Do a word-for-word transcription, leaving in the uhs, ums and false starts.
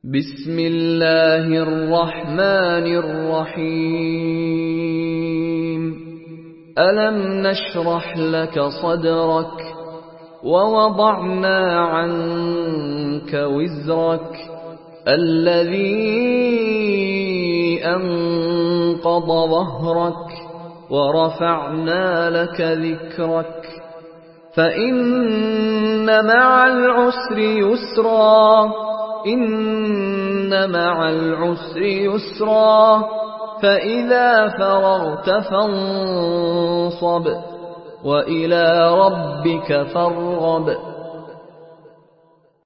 بسم الله الرحمن الرحيم ألم نشرح لك صدرك ووضعنا عنك وزرك الذي أنقض ظهرك ورفعنا لك ذكرك فإن مع العسر يسرا إن مع العسر يسرا فإذا فرغت فانصب وإلى ربك فارغب